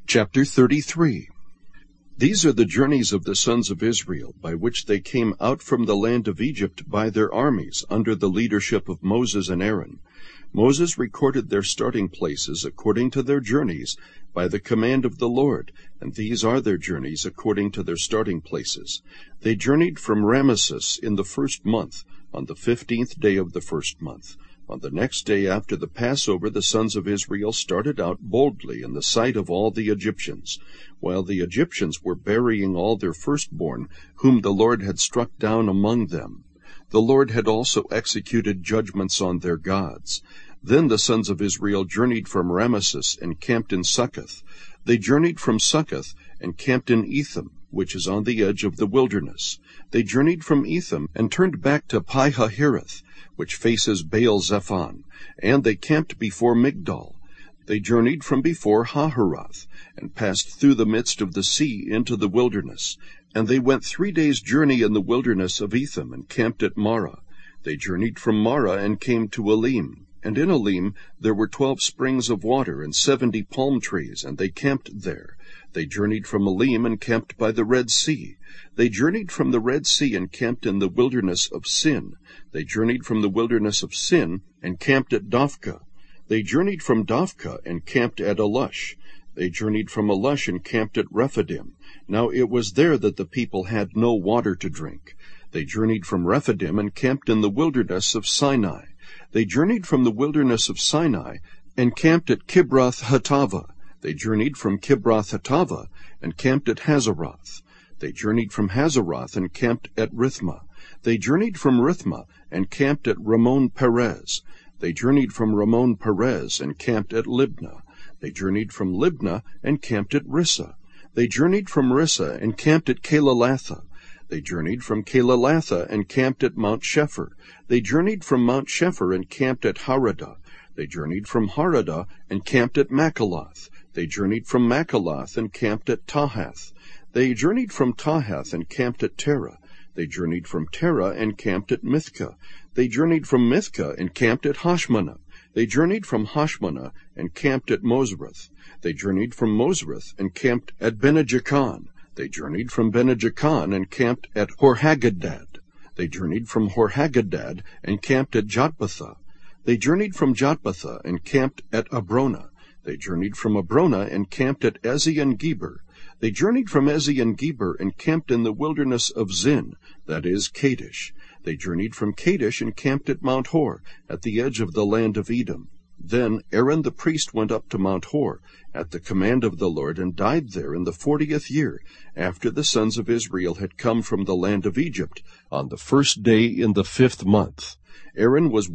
Chapter 33. These are the journeys of the sons of Israel, by which they came out from the land of Egypt by their armies, under the leadership of Moses and Aaron. Moses recorded their starting places according to their journeys, by the command of the Lord, and these are their journeys according to their starting places. They journeyed from Ramesses in the 1st month, on the 15th day of the 1st month. On the next day after the Passover, the sons of Israel started out boldly in the sight of all the Egyptians, while the Egyptians were burying all their firstborn, whom the Lord had struck down among them. The Lord had also executed judgments on their gods. Then the sons of Israel journeyed from Ramesses and camped in Succoth. They journeyed from Succoth and camped in Etham, which is on the edge of the wilderness. They journeyed from Etham and turned back to Pi-hahiroth, which faces Baal-zephon, and they camped before Migdol. They journeyed from before Hahiroth, and passed through the midst of the sea into the wilderness. And they went 3 days' journey in the wilderness of Etham, and camped at Marah. They journeyed from Marah and came to Elim. And in Elim there were 12 springs of water, and 70 palm trees, and they camped there. They journeyed from Elim and camped by the Red Sea. They journeyed from the Red Sea and camped in the wilderness of Sin. They journeyed from the wilderness of Sin and camped at Dophkah. They journeyed from Dophkah and camped at Alush. They journeyed from Alush and camped at Rephidim. Now it was there that the people had no water to drink. They journeyed from Rephidim and camped in the wilderness of Sinai. They journeyed from the wilderness of Sinai and camped at Kibroth-Hattaavah. They journeyed from Kibroth-Hattaavah and camped at Hazeroth. They journeyed from Hazeroth and camped at Rithmah. They journeyed from Rithmah and camped at Ramon-Perez. They journeyed from Ramon-Perez and camped at Libnah. They journeyed from Libnah and camped at Rissah. They journeyed from Rissah and camped at Kelalatha. They journeyed from Kelalatha and camped at Mount Shepher. They journeyed from Mount Shepher and camped at Haradah. They journeyed from Haradah and camped at Makaloth. They journeyed from Makaloth and camped at Tahath. They journeyed from Tahath and camped at Terah. They journeyed from Terah and camped at Mithkah. They journeyed from Mithkah and camped at Hashmanah. They journeyed from Hashmanah and camped at Mosreth. They journeyed from Mosreth and camped at Bene-Jaakan. They journeyed from Bene-Jaakan and camped at Horhagadad. They journeyed from Horhagadad and camped at Jotbathah. They journeyed from Jotbathah and camped at Abrona. They journeyed from Abrona and camped at Ezion-Geber. They journeyed from Ezion-Geber and camped in the wilderness of Zin, that is, Kadesh. They journeyed from Kadesh and camped at Mount Hor, at the edge of the land of Edom. Then Aaron the priest went up to Mount Hor, at the command of the Lord, and died there in the 40th year, after the sons of Israel had come from the land of Egypt, on the 1st day in the 5th month. Aaron was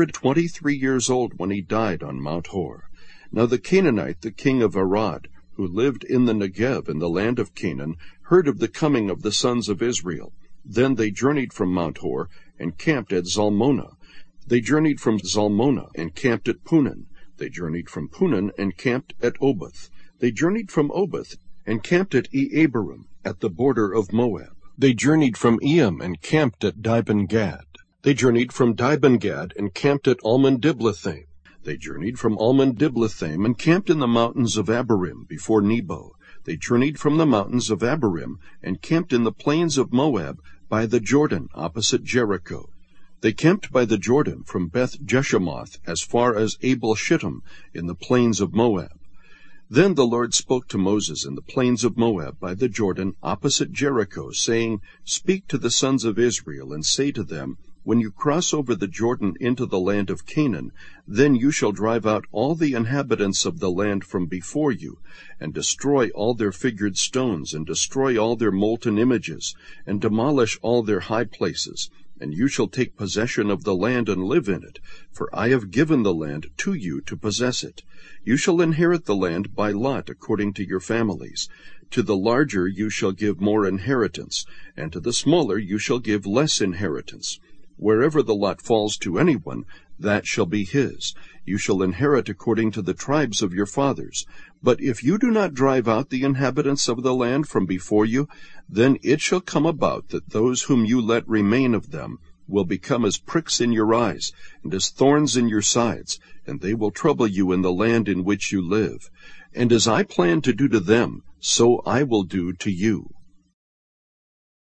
123 years old when he died on Mount Hor. Now the Canaanite, the king of Arad, who lived in the Negev in the land of Canaan, heard of the coming of the sons of Israel. Then they journeyed from Mount Hor and camped at Zalmonah. They journeyed from Zalmonah and camped at Punan. They journeyed from Punan and camped at Oboth. They journeyed from Oboth and camped at Eabarim, at the border of Moab. They journeyed from Eam and camped at Dibon-Gad. They journeyed from Dibon-Gad and camped at Almon-Diblathaim. They journeyed from Almon-Diblathaim and camped in the mountains of Abarim before Nebo. They journeyed from the mountains of Abarim and camped in the plains of Moab by the Jordan opposite Jericho. They camped by the Jordan from Beth-Jeshemoth as far as Abel-Shittim in the plains of Moab. Then the Lord spoke to Moses in the plains of Moab by the Jordan opposite Jericho, saying, "Speak to the sons of Israel, and say to them, When you cross over the Jordan into the land of Canaan, then you shall drive out all the inhabitants of the land from before you, and destroy all their figured stones, and destroy all their molten images, and demolish all their high places. And you shall take possession of the land and live in it, for I have given the land to you to possess it. You shall inherit the land by lot according to your families. To the larger you shall give more inheritance, and to the smaller you shall give less inheritance. Wherever the lot falls to anyone, that shall be his. You shall inherit according to the tribes of your fathers. But if you do not drive out the inhabitants of the land from before you, then it shall come about that those whom you let remain of them will become as pricks in your eyes, and as thorns in your sides, and they will trouble you in the land in which you live. And as I plan to do to them, so I will do to you.